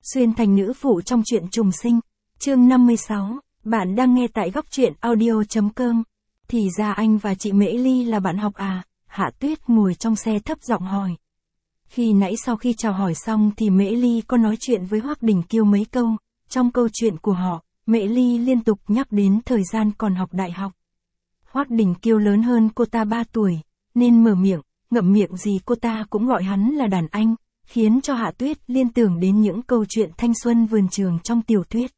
xuyên thành nữ phụ trong truyện trùng sinh. Chương 56, bạn đang nghe tại góc truyện audio.com. Thì ra anh và chị Mễ Ly là bạn học à? Hạ Tuyết ngồi trong xe thấp giọng hỏi. Khi nãy sau khi chào hỏi xong thì Mễ Ly có nói chuyện với Hoắc Đình Kiêu mấy câu. Trong câu chuyện của họ, Mễ Ly liên tục nhắc đến thời gian còn học đại học. Hoắc Đình Kiêu lớn hơn cô ta 3 tuổi, nên mở miệng, ngậm miệng gì cô ta cũng gọi hắn là đàn anh, khiến cho Hạ Tuyết liên tưởng đến những câu chuyện thanh xuân vườn trường trong tiểu thuyết.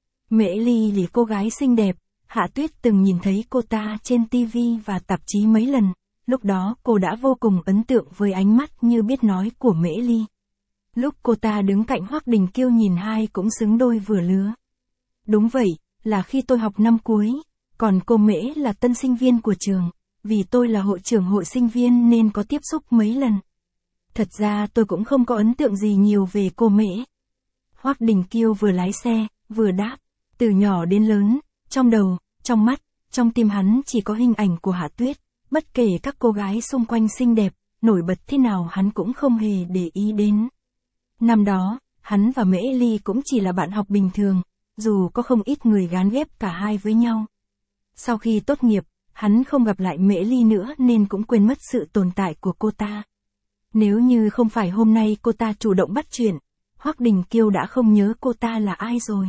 Mễ Ly là cô gái xinh đẹp, Hạ Tuyết từng nhìn thấy cô ta trên TV và tạp chí mấy lần, lúc đó cô đã vô cùng ấn tượng với ánh mắt như biết nói của Mễ Ly. Lúc cô ta đứng cạnh Hoắc Đình Kiêu nhìn hai cũng xứng đôi vừa lứa. Đúng vậy, là khi tôi học năm cuối, còn cô Mễ là tân sinh viên của trường, vì tôi là hội trưởng hội sinh viên nên có tiếp xúc mấy lần. Thật ra tôi cũng không có ấn tượng gì nhiều về cô Mễ. Hoắc Đình Kiêu vừa lái xe, vừa đáp, từ nhỏ đến lớn, trong đầu, trong mắt, trong tim hắn chỉ có hình ảnh của Hạ Tuyết, bất kể các cô gái xung quanh xinh đẹp, nổi bật thế nào hắn cũng không hề để ý đến. Năm đó, hắn và Mễ Ly cũng chỉ là bạn học bình thường, dù có không ít người gán ghép cả hai với nhau. Sau khi tốt nghiệp, hắn không gặp lại Mễ Ly nữa nên cũng quên mất sự tồn tại của cô ta. Nếu như không phải hôm nay cô ta chủ động bắt chuyện, Hoắc Đình Kiêu đã không nhớ cô ta là ai rồi.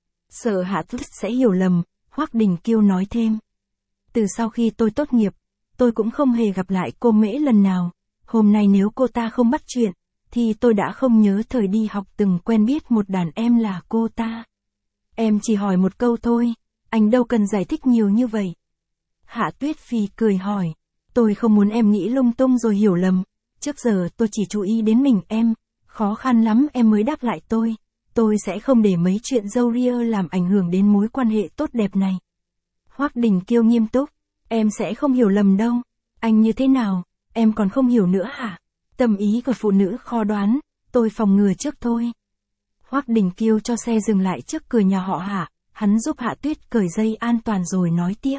Sợ Hạ Tuyết sẽ hiểu lầm, Hoắc Đình Kiêu nói thêm. Từ sau khi tôi tốt nghiệp, tôi cũng không hề gặp lại cô Mễ lần nào. Hôm nay nếu cô ta không bắt chuyện, thì tôi đã không nhớ thời đi học từng quen biết một đàn em là cô ta. Em chỉ hỏi một câu thôi, anh đâu cần giải thích nhiều như vậy. Hạ Tuyết phì cười hỏi, tôi không muốn em nghĩ lung tung rồi hiểu lầm. Trước giờ tôi chỉ chú ý đến mình em, khó khăn lắm em mới đáp lại tôi sẽ không để mấy chuyện râu ria làm ảnh hưởng đến mối quan hệ tốt đẹp này. Hoắc Đình Kiêu nghiêm túc, em sẽ không hiểu lầm đâu, anh như thế nào, em còn không hiểu nữa hả? Tâm ý của phụ nữ khó đoán, tôi phòng ngừa trước thôi. Hoắc Đình Kiêu cho xe dừng lại trước cửa nhà họ Hạ, hắn giúp Hạ Tuyết cởi dây an toàn rồi nói tiếp.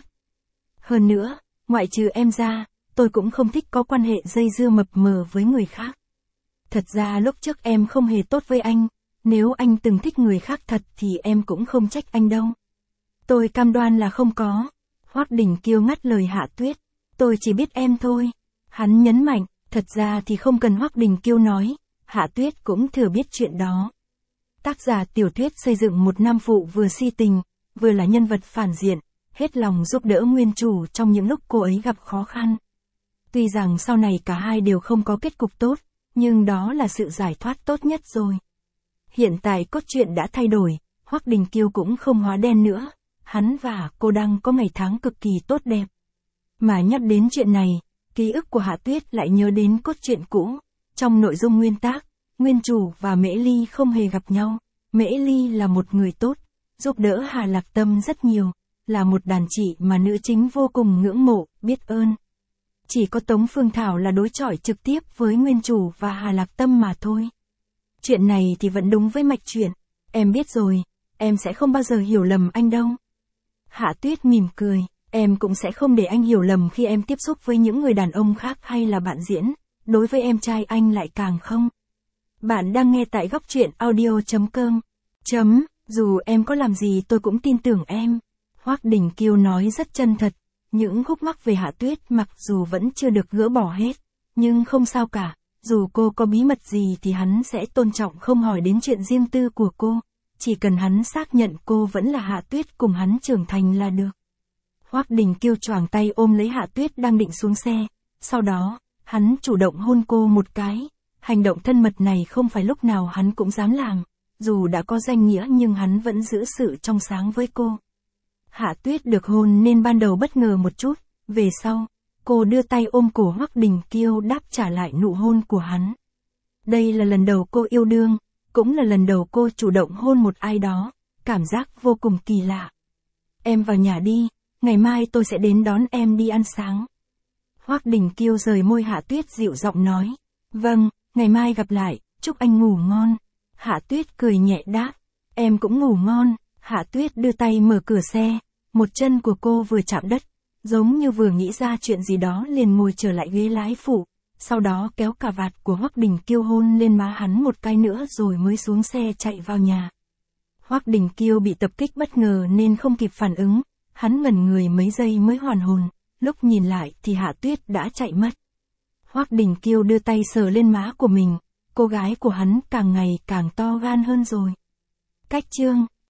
Hơn nữa, ngoại trừ em ra, tôi cũng không thích có quan hệ dây dưa mập mờ với người khác. Thật ra lúc trước em không hề tốt với anh, nếu anh từng thích người khác thật thì em cũng không trách anh đâu. Tôi cam đoan là không có. Hoắc Đình Kiêu ngắt lời Hạ Tuyết, tôi chỉ biết em thôi. Hắn nhấn mạnh, thật ra thì không cần Hoắc Đình Kiêu nói, Hạ Tuyết cũng thừa biết chuyện đó. Tác giả tiểu thuyết xây dựng một nam phụ vừa si tình, vừa là nhân vật phản diện, hết lòng giúp đỡ nguyên chủ trong những lúc cô ấy gặp khó khăn. Tuy rằng sau này cả hai đều không có kết cục tốt, nhưng đó là sự giải thoát tốt nhất rồi. Hiện tại cốt truyện đã thay đổi, Hoắc Đình Kiêu cũng không hóa đen nữa, hắn và cô đang có ngày tháng cực kỳ tốt đẹp. Mà nhắc đến chuyện này, ký ức của Hạ Tuyết lại nhớ đến cốt truyện cũ. Trong nội dung nguyên tác, nguyên chủ và Mễ Ly không hề gặp nhau. Mễ Ly là một người tốt, giúp đỡ Hà Lạc Tâm rất nhiều, là một đàn chị mà nữ chính vô cùng ngưỡng mộ, biết ơn. Chỉ có Tống Phương Thảo là đối chọi trực tiếp với nguyên chủ và Hà Lạc Tâm mà thôi. Chuyện này thì vẫn đúng với mạch truyện, em biết rồi, em sẽ không bao giờ hiểu lầm anh đâu. Hạ Tuyết mỉm cười, em cũng sẽ không để anh hiểu lầm khi em tiếp xúc với những người đàn ông khác hay là bạn diễn, đối với em trai anh lại càng không. Bạn đang nghe tại góc truyện audio.com. Dù em có làm gì tôi cũng tin tưởng em. Hoắc Đình Kiêu nói rất chân thật, những khúc mắc về Hạ Tuyết mặc dù vẫn chưa được gỡ bỏ hết, nhưng không sao cả, dù cô có bí mật gì thì hắn sẽ tôn trọng không hỏi đến chuyện riêng tư của cô, chỉ cần hắn xác nhận cô vẫn là Hạ Tuyết cùng hắn trưởng thành là được. Hoắc Đình Kiêu choàng tay ôm lấy Hạ Tuyết đang định xuống xe, sau đó, hắn chủ động hôn cô một cái. Hành động thân mật này không phải lúc nào hắn cũng dám làm, dù đã có danh nghĩa nhưng hắn vẫn giữ sự trong sáng với cô. Hạ Tuyết được hôn nên ban đầu bất ngờ một chút, về sau, cô đưa tay ôm cổ Hoắc Đình Kiêu đáp trả lại nụ hôn của hắn. Đây là lần đầu cô yêu đương, cũng là lần đầu cô chủ động hôn một ai đó, cảm giác vô cùng kỳ lạ. Em vào nhà đi, ngày mai tôi sẽ đến đón em đi ăn sáng. Hoắc Đình Kiêu rời môi Hạ Tuyết dịu giọng nói, vâng, ngày mai gặp lại, chúc anh ngủ ngon. Hạ Tuyết cười nhẹ đáp, em cũng ngủ ngon. Hạ Tuyết đưa tay mở cửa xe, một chân của cô vừa chạm đất, giống như vừa nghĩ ra chuyện gì đó liền ngồi trở lại ghế lái phụ, sau đó kéo cà vạt của Hoắc Đình Kiêu hôn lên má hắn một cái nữa rồi mới xuống xe chạy vào nhà. Hoắc Đình Kiêu bị tập kích bất ngờ nên không kịp phản ứng, hắn ngẩn người mấy giây mới hoàn hồn, lúc nhìn lại thì Hạ Tuyết đã chạy mất. Hoắc Đình Kiêu đưa tay sờ lên má của mình, cô gái của hắn càng ngày càng to gan hơn rồi. Cách chương